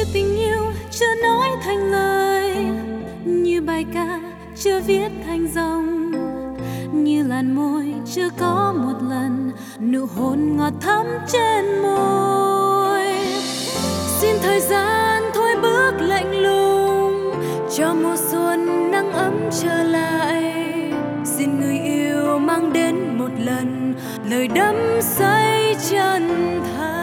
tình yêu chưa nói thành lời, như bài ca chưa viết thành dòng, như làn môi chưa có một lần nụ hôn ngọt thắm trên môi. Xin thời gian thôi bước lạnh lùng, cho mùa xuân nắng ấm trở lại. Xin người yêu mang đến một lần lời đắm say chân thành.